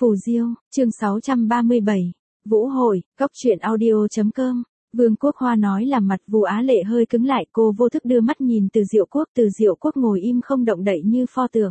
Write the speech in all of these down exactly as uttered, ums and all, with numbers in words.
Phù Diêu, chương sáu trăm ba mươi bảy. Vũ hội, góc truyện audio.com. Vương Quốc Hoa nói làm mặt Vu Á Lệ hơi cứng lại, cô vô thức đưa mắt nhìn Từ Diệu Quốc, Từ Diệu Quốc ngồi im không động đậy như pho tượng.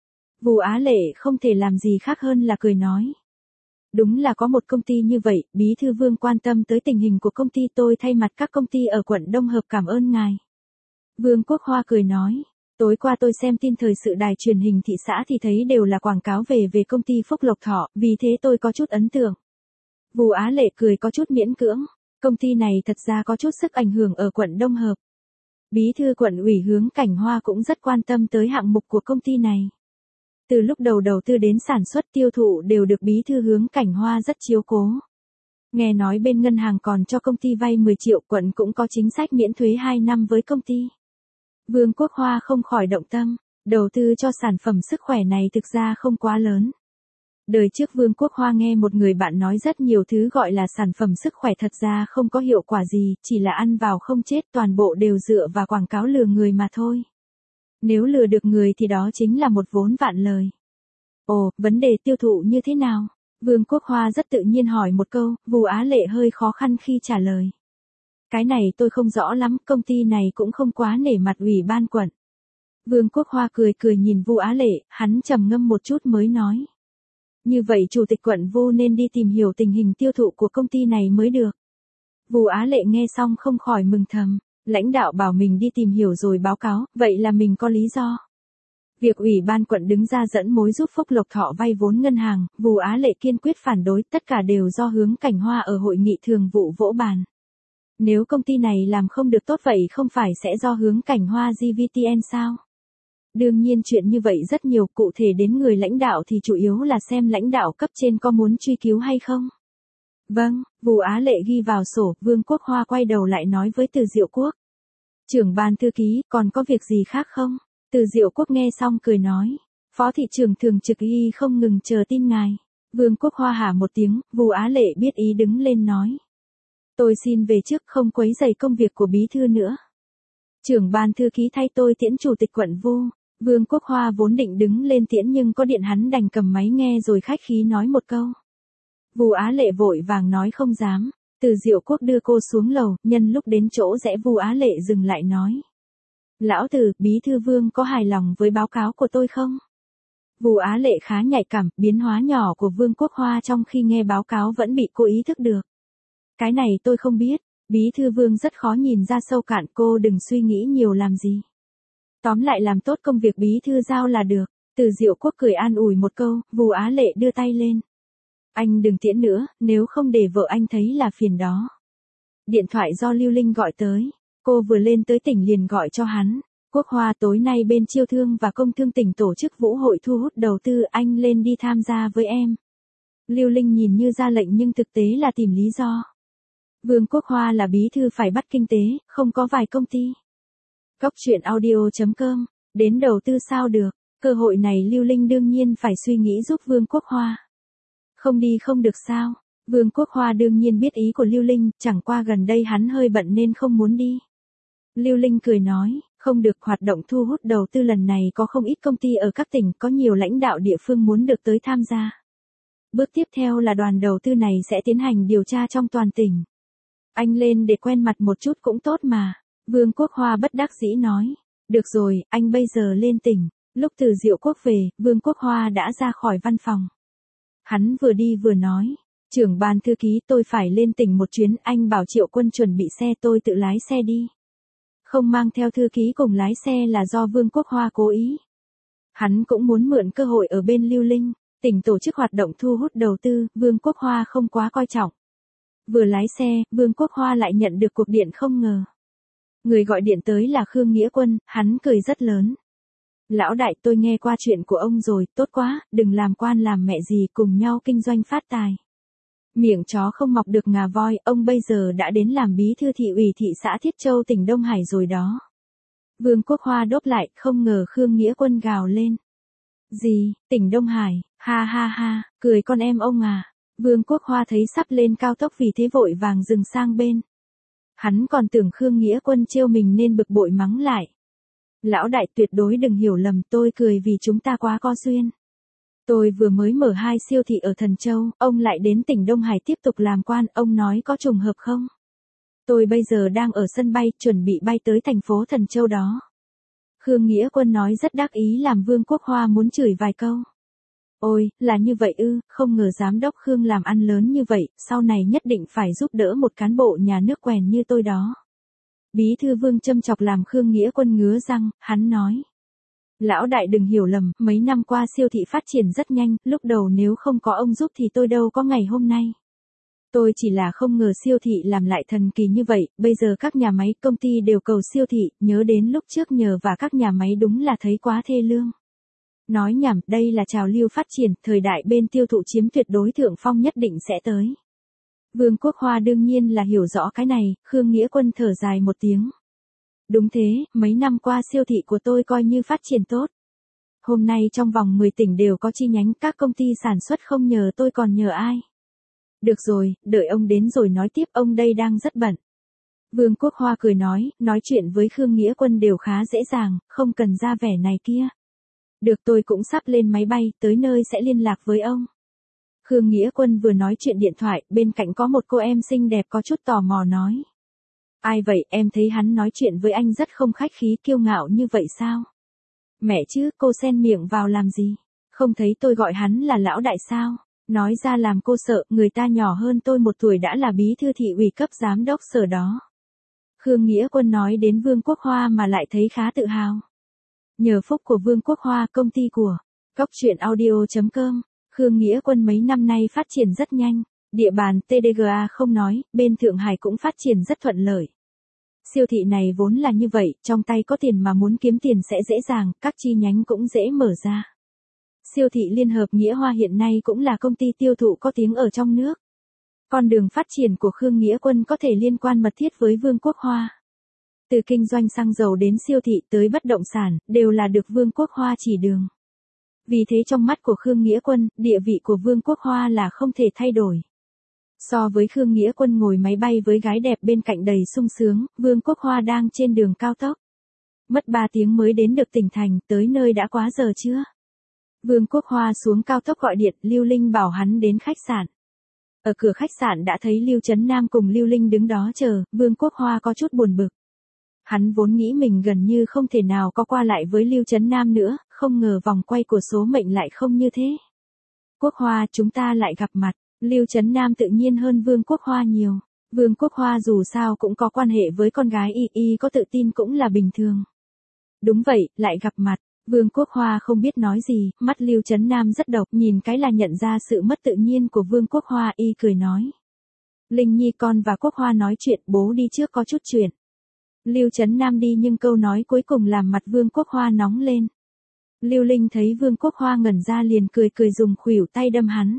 Vu Á Lệ không thể làm gì khác hơn là cười nói. Đúng là có một công ty như vậy, bí thư Vương quan tâm tới tình hình của công ty, tôi thay mặt các công ty ở quận Đông Hợp cảm ơn ngài. Vương Quốc Hoa cười nói. Tối qua tôi xem tin thời sự đài truyền hình thị xã thì thấy đều là quảng cáo về về công ty Phúc Lộc Thọ, vì thế tôi có chút ấn tượng. Vu Á Lệ cười có chút miễn cưỡng, công ty này thật ra có chút sức ảnh hưởng ở quận Đông Hợp. Bí thư quận ủy Hướng Cảnh Hoa cũng rất quan tâm tới hạng mục của công ty này. Từ lúc đầu đầu tư đến sản xuất tiêu thụ đều được bí thư Hướng Cảnh Hoa rất chiếu cố. Nghe nói bên ngân hàng còn cho công ty vay mười triệu, quận cũng có chính sách miễn thuế hai năm với công ty. Vương Quốc Hoa không khỏi động tâm, đầu tư cho sản phẩm sức khỏe này thực ra không quá lớn. Đời trước Vương Quốc Hoa nghe một người bạn nói rất nhiều thứ gọi là sản phẩm sức khỏe thật ra không có hiệu quả gì, chỉ là ăn vào không chết, toàn bộ đều dựa vào quảng cáo lừa người mà thôi. Nếu lừa được người thì đó chính là một vốn vạn lời. Ồ, vấn đề tiêu thụ như thế nào? Vương Quốc Hoa rất tự nhiên hỏi một câu, Vu Á Lệ hơi khó khăn khi trả lời. Cái này tôi không rõ lắm, công ty này cũng không quá nể mặt ủy ban quận. Vương Quốc Hoa cười cười nhìn Vu Á Lệ, hắn trầm ngâm một chút mới nói. Như vậy chủ tịch quận Vu nên đi tìm hiểu tình hình tiêu thụ của công ty này mới được. Vu Á Lệ nghe xong không khỏi mừng thầm, lãnh đạo bảo mình đi tìm hiểu rồi báo cáo, vậy là mình có lý do. Việc ủy ban quận đứng ra dẫn mối giúp Phúc Lộc Thọ vay vốn ngân hàng, Vu Á Lệ kiên quyết phản đối, tất cả đều do Hướng Cảnh Hoa ở hội nghị thường vụ vỗ bàn. Nếu công ty này làm không được tốt vậy không phải sẽ do Hướng Cảnh Hoa giê vê tê en sao? Đương nhiên chuyện như vậy rất nhiều, cụ thể đến người lãnh đạo thì chủ yếu là xem lãnh đạo cấp trên có muốn truy cứu hay không. Vâng, Vu Á Lệ ghi vào sổ, Vương Quốc Hoa quay đầu lại nói với Từ Diệu Quốc. Trưởng ban thư ký, còn có việc gì khác không? Từ Diệu Quốc nghe xong cười nói. Phó thị trưởng thường trực y không ngừng chờ tin ngài. Vương Quốc Hoa hả một tiếng, Vu Á Lệ biết ý đứng lên nói. Tôi xin về trước, không quấy rầy công việc của bí thư nữa. Trưởng ban thư ký thay tôi tiễn chủ tịch quận Vu. Vương Quốc Hoa vốn định đứng lên tiễn nhưng có điện hắn đành cầm máy nghe rồi khách khí nói một câu. Vu Á Lệ vội vàng nói không dám. Từ Diệu Quốc đưa cô xuống lầu, nhân lúc đến chỗ rẽ Vu Á Lệ dừng lại nói. Lão Từ, bí thư Vương có hài lòng với báo cáo của tôi không? Vu Á Lệ khá nhạy cảm, biến hóa nhỏ của Vương Quốc Hoa trong khi nghe báo cáo vẫn bị cô ý thức được. Cái này tôi không biết, bí thư Vương rất khó nhìn ra sâu cạn, cô đừng suy nghĩ nhiều làm gì. Tóm lại làm tốt công việc bí thư giao là được. Từ Diệu Quốc cười an ủi một câu, Vu Á Lệ đưa tay lên. Anh đừng tiễn nữa, nếu không để vợ anh thấy là phiền đó. Điện thoại do Lưu Linh gọi tới, cô vừa lên tới tỉnh liền gọi cho hắn. Quốc Hoa, tối nay bên Chiêu thương và Công thương tỉnh tổ chức vũ hội thu hút đầu tư, anh lên đi tham gia với em. Lưu Linh nhìn như ra lệnh nhưng thực tế là tìm lý do. Vương Quốc Hoa là bí thư phải bắt kinh tế, không có vài công ty. Góc truyện audio.com, đến đầu tư sao được, cơ hội này Lưu Linh đương nhiên phải suy nghĩ giúp Vương Quốc Hoa. Không đi không được sao, Vương Quốc Hoa đương nhiên biết ý của Lưu Linh, chẳng qua gần đây hắn hơi bận nên không muốn đi. Lưu Linh cười nói, không được, hoạt động thu hút đầu tư lần này có không ít công ty ở các tỉnh, có nhiều lãnh đạo địa phương muốn được tới tham gia. Bước tiếp theo là đoàn đầu tư này sẽ tiến hành điều tra trong toàn tỉnh. Anh lên để quen mặt một chút cũng tốt mà. Vương Quốc Hoa bất đắc dĩ nói. Được rồi, anh bây giờ lên tỉnh. Lúc Từ Diệu Quốc về, Vương Quốc Hoa đã ra khỏi văn phòng. Hắn vừa đi vừa nói. Trưởng ban thư ký, tôi phải lên tỉnh một chuyến, anh bảo Triệu Quân chuẩn bị xe, tôi tự lái xe đi. Không mang theo thư ký cùng lái xe là do Vương Quốc Hoa cố ý. Hắn cũng muốn mượn cơ hội ở bên Lưu Linh. Tỉnh tổ chức hoạt động thu hút đầu tư, Vương Quốc Hoa không quá coi trọng. Vừa lái xe, Vương Quốc Hoa lại nhận được cuộc điện không ngờ. Người gọi điện tới là Khương Nghĩa Quân, hắn cười rất lớn. Lão đại, tôi nghe qua chuyện của ông rồi, tốt quá, đừng làm quan làm mẹ gì, cùng nhau kinh doanh phát tài. Miệng chó không mọc được ngà voi, ông bây giờ đã đến làm bí thư thị ủy thị xã Thiết Châu tỉnh Đông Hải rồi đó. Vương Quốc Hoa đốt lại, không ngờ Khương Nghĩa Quân gào lên. Gì, tỉnh Đông Hải, ha ha ha, cười con em ông à. Vương Quốc Hoa thấy sắp lên cao tốc vì thế vội vàng dừng sang bên. Hắn còn tưởng Khương Nghĩa Quân trêu mình nên bực bội mắng lại. Lão đại, tuyệt đối đừng hiểu lầm, tôi cười vì chúng ta quá có duyên. Tôi vừa mới mở hai siêu thị ở Thần Châu, ông lại đến tỉnh Đông Hải tiếp tục làm quan, ông nói có trùng hợp không? Tôi bây giờ đang ở sân bay, chuẩn bị bay tới thành phố Thần Châu đó. Khương Nghĩa Quân nói rất đắc ý làm Vương Quốc Hoa muốn chửi vài câu. Ôi, là như vậy ư, không ngờ giám đốc Khương làm ăn lớn như vậy, sau này nhất định phải giúp đỡ một cán bộ nhà nước quèn như tôi đó. Bí thư Vương châm chọc làm Khương Nghĩa Quân ngứa răng, hắn nói. Lão đại đừng hiểu lầm, mấy năm qua siêu thị phát triển rất nhanh, lúc đầu nếu không có ông giúp thì tôi đâu có ngày hôm nay. Tôi chỉ là không ngờ siêu thị làm lại thần kỳ như vậy, bây giờ các nhà máy công ty đều cầu siêu thị, nhớ đến lúc trước nhờ và các nhà máy đúng là thấy quá thê lương. Nói nhảm, đây là trào lưu phát triển, thời đại bên tiêu thụ chiếm tuyệt đối thượng phong nhất định sẽ tới. Vương Quốc Hoa đương nhiên là hiểu rõ cái này, Khương Nghĩa Quân thở dài một tiếng. Đúng thế, mấy năm qua siêu thị của tôi coi như phát triển tốt. Hôm nay trong vòng mười tỉnh đều có chi nhánh, các công ty sản xuất không nhờ tôi còn nhờ ai. Được rồi, đợi ông đến rồi nói tiếp, ông đây đang rất bận. Vương Quốc Hoa cười nói, nói chuyện với Khương Nghĩa Quân đều khá dễ dàng, không cần ra vẻ này kia. Được, tôi cũng sắp lên máy bay, tới nơi sẽ liên lạc với ông. Khương Nghĩa Quân vừa nói chuyện điện thoại, bên cạnh có một cô em xinh đẹp có chút tò mò nói. Ai vậy, em thấy hắn nói chuyện với anh rất không khách khí, kiêu ngạo như vậy sao? Mẹ chứ, cô xen miệng vào làm gì? Không thấy tôi gọi hắn là lão đại sao? Nói ra làm cô sợ, người ta nhỏ hơn tôi một tuổi đã là bí thư thị ủy cấp giám đốc sở đó. Khương Nghĩa Quân nói đến Vương Quốc Hoa mà lại thấy khá tự hào. Nhờ phúc của Vương Quốc Hoa, công ty của Cóc Truyện Audio chấm com, Khương Nghĩa Quân mấy năm nay phát triển rất nhanh. Địa bàn tê đê giê a không nói, bên Thượng Hải cũng phát triển rất thuận lợi. Siêu thị này vốn là như vậy, trong tay có tiền mà muốn kiếm tiền sẽ dễ dàng, các chi nhánh cũng dễ mở ra. Siêu thị Liên Hợp Nghĩa Hoa hiện nay cũng là công ty tiêu thụ có tiếng ở trong nước. Con đường phát triển của Khương Nghĩa Quân có thể liên quan mật thiết với Vương Quốc Hoa. Từ kinh doanh xăng dầu đến siêu thị tới bất động sản, đều là được Vương Quốc Hoa chỉ đường. Vì thế trong mắt của Khương Nghĩa Quân, địa vị của Vương Quốc Hoa là không thể thay đổi. So với Khương Nghĩa Quân ngồi máy bay với gái đẹp bên cạnh đầy sung sướng, Vương Quốc Hoa đang trên đường cao tốc. Mất ba tiếng mới đến được tỉnh thành, tới nơi đã quá giờ chưa? Vương Quốc Hoa xuống cao tốc gọi điện, Lưu Linh bảo hắn đến khách sạn. Ở cửa khách sạn đã thấy Lưu Trấn Nam cùng Lưu Linh đứng đó chờ, Vương Quốc Hoa có chút buồn bực. Hắn vốn nghĩ mình gần như không thể nào có qua lại với Lưu Trấn Nam nữa, không ngờ vòng quay của số mệnh lại không như thế. Quốc Hoa, chúng ta lại gặp mặt. Lưu Trấn Nam tự nhiên hơn Vương Quốc Hoa nhiều. Vương Quốc Hoa dù sao cũng có quan hệ với con gái y y, có tự tin cũng là bình thường. Đúng vậy, lại gặp mặt. Vương Quốc Hoa không biết nói gì, mắt Lưu Trấn Nam rất độc, nhìn cái là nhận ra sự mất tự nhiên của Vương Quốc Hoa, y cười nói. Linh Nhi, con và Quốc Hoa nói chuyện, bố đi trước có chút chuyện. Lưu Trấn Nam đi nhưng câu nói cuối cùng làm mặt Vương Quốc Hoa nóng lên. Lưu Linh thấy Vương Quốc Hoa ngẩn ra liền cười cười dùng khuỷu tay đâm hắn.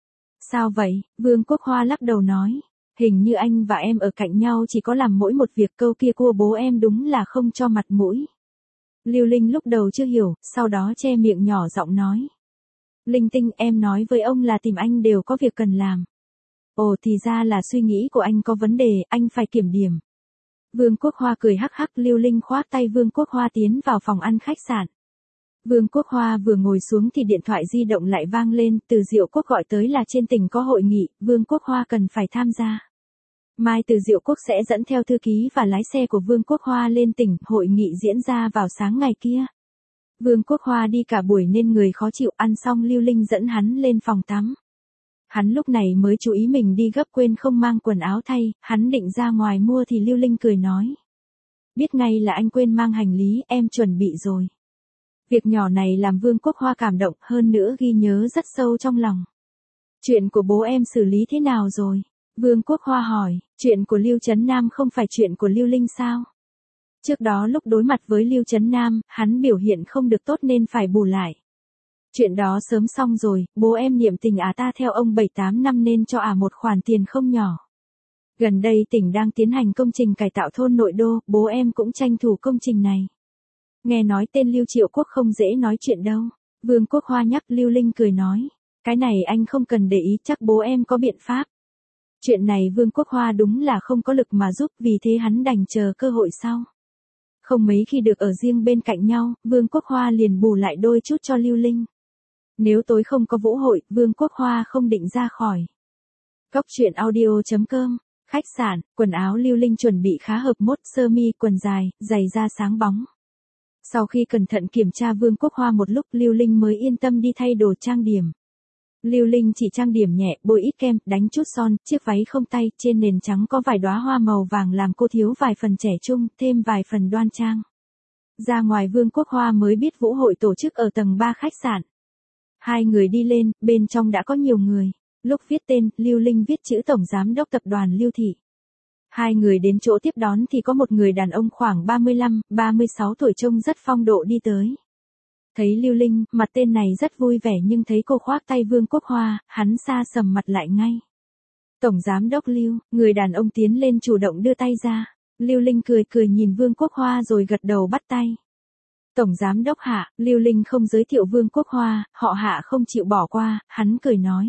Sao vậy? Vương Quốc Hoa lắc đầu nói. Hình như anh và em ở cạnh nhau chỉ có làm mỗi một việc, câu kia của bố em đúng là không cho mặt mũi. Lưu Linh lúc đầu chưa hiểu, sau đó che miệng nhỏ giọng nói. Linh Tinh, em nói với ông là tìm anh đều có việc cần làm. Ồ, thì ra là suy nghĩ của anh có vấn đề, anh phải kiểm điểm. Vương Quốc Hoa cười hắc hắc, Lưu Linh khoác tay Vương Quốc Hoa tiến vào phòng ăn khách sạn. Vương Quốc Hoa vừa ngồi xuống thì điện thoại di động lại vang lên, Từ Diệu Quốc gọi tới là trên tỉnh có hội nghị, Vương Quốc Hoa cần phải tham gia. Mai Từ Diệu Quốc sẽ dẫn theo thư ký và lái xe của Vương Quốc Hoa lên tỉnh, hội nghị diễn ra vào sáng ngày kia. Vương Quốc Hoa đi cả buổi nên người khó chịu, ăn xong Lưu Linh dẫn hắn lên phòng tắm. Hắn lúc này mới chú ý mình đi gấp quên không mang quần áo thay, hắn định ra ngoài mua thì Lưu Linh cười nói. Biết ngay là anh quên mang hành lý, em chuẩn bị rồi. Việc nhỏ này làm Vương Quốc Hoa cảm động, hơn nữa ghi nhớ rất sâu trong lòng. Chuyện của bố em xử lý thế nào rồi? Vương Quốc Hoa hỏi, chuyện của Lưu Trấn Nam không phải chuyện của Lưu Linh sao? Trước đó lúc đối mặt với Lưu Trấn Nam, hắn biểu hiện không được tốt nên phải bù lại. Chuyện đó sớm xong rồi, bố em niệm tình à ta theo ông bảy tám năm nên cho à một khoản tiền không nhỏ. Gần đây tỉnh đang tiến hành công trình cải tạo thôn nội đô, bố em cũng tranh thủ công trình này. Nghe nói tên Lưu Triệu Quốc không dễ nói chuyện đâu. Vương Quốc Hoa nhắc, Lưu Linh cười nói. Cái này anh không cần để ý, chắc bố em có biện pháp. Chuyện này Vương Quốc Hoa đúng là không có lực mà giúp, vì thế hắn đành chờ cơ hội sau. Không mấy khi được ở riêng bên cạnh nhau, Vương Quốc Hoa liền bù lại đôi chút cho Lưu Linh. Nếu tối không có vũ hội, Vương Quốc Hoa không định ra khỏi. Cốc truyện audio chấm com, khách sạn, quần áo Lưu Linh chuẩn bị khá hợp mốt, sơ mi, quần dài, giày da sáng bóng. Sau khi cẩn thận kiểm tra Vương Quốc Hoa một lúc, Lưu Linh mới yên tâm đi thay đồ trang điểm. Lưu Linh chỉ trang điểm nhẹ, bôi ít kem, đánh chút son, chiếc váy không tay, trên nền trắng có vài đóa hoa màu vàng làm cô thiếu vài phần trẻ trung, thêm vài phần đoan trang. Ra ngoài Vương Quốc Hoa mới biết vũ hội tổ chức ở tầng ba khách sạn. Hai người đi lên, bên trong đã có nhiều người. Lúc viết tên, Lưu Linh viết chữ Tổng Giám đốc Tập đoàn Lưu Thị. Hai người đến chỗ tiếp đón thì có một người đàn ông khoảng ba mươi lăm, ba mươi sáu tuổi trông rất phong độ đi tới. Thấy Lưu Linh, mặt tên này rất vui vẻ nhưng thấy cô khoác tay Vương Quốc Hoa, hắn sa sầm mặt lại ngay. Tổng Giám đốc Lưu, người đàn ông tiến lên chủ động đưa tay ra. Lưu Linh cười cười nhìn Vương Quốc Hoa rồi gật đầu bắt tay. Tổng Giám đốc Hạ, Lưu Linh không giới thiệu Vương Quốc Hoa, họ Hạ không chịu bỏ qua, hắn cười nói.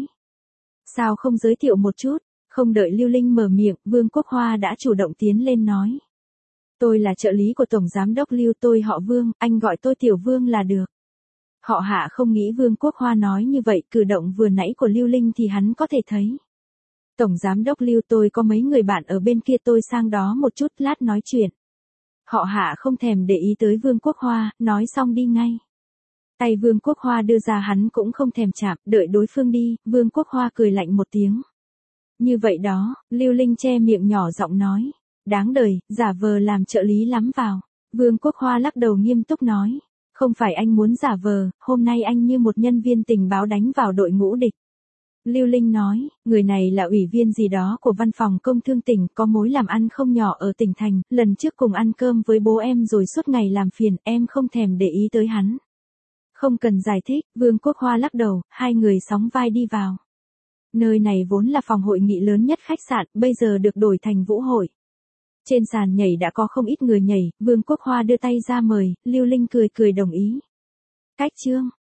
Sao không giới thiệu một chút? Không đợi Lưu Linh mở miệng, Vương Quốc Hoa đã chủ động tiến lên nói. Tôi là trợ lý của Tổng Giám đốc Lưu, tôi họ Vương, anh gọi tôi Tiểu Vương là được. Họ Hạ không nghĩ Vương Quốc Hoa nói như vậy, cử động vừa nãy của Lưu Linh thì hắn có thể thấy. Tổng Giám đốc Lưu, tôi có mấy người bạn ở bên kia, tôi sang đó một chút, lát nói chuyện. Họ Hạ không thèm để ý tới Vương Quốc Hoa, nói xong đi ngay. Tay Vương Quốc Hoa đưa ra hắn cũng không thèm chạm, đợi đối phương đi, Vương Quốc Hoa cười lạnh một tiếng. Như vậy đó, Lưu Linh che miệng nhỏ giọng nói. Đáng đời, giả vờ làm trợ lý lắm vào. Vương Quốc Hoa lắc đầu nghiêm túc nói. Không phải anh muốn giả vờ, hôm nay anh như một nhân viên tình báo đánh vào đội ngũ địch. Lưu Linh nói, người này là ủy viên gì đó của văn phòng công thương tỉnh, có mối làm ăn không nhỏ ở tỉnh thành, lần trước cùng ăn cơm với bố em rồi suốt ngày làm phiền, em không thèm để ý tới hắn. Không cần giải thích, Vương Quốc Hoa lắc đầu, hai người sóng vai đi vào. Nơi này vốn là phòng hội nghị lớn nhất khách sạn, bây giờ được đổi thành vũ hội. Trên sàn nhảy đã có không ít người nhảy, Vương Quốc Hoa đưa tay ra mời, Lưu Linh cười cười đồng ý. Cách chương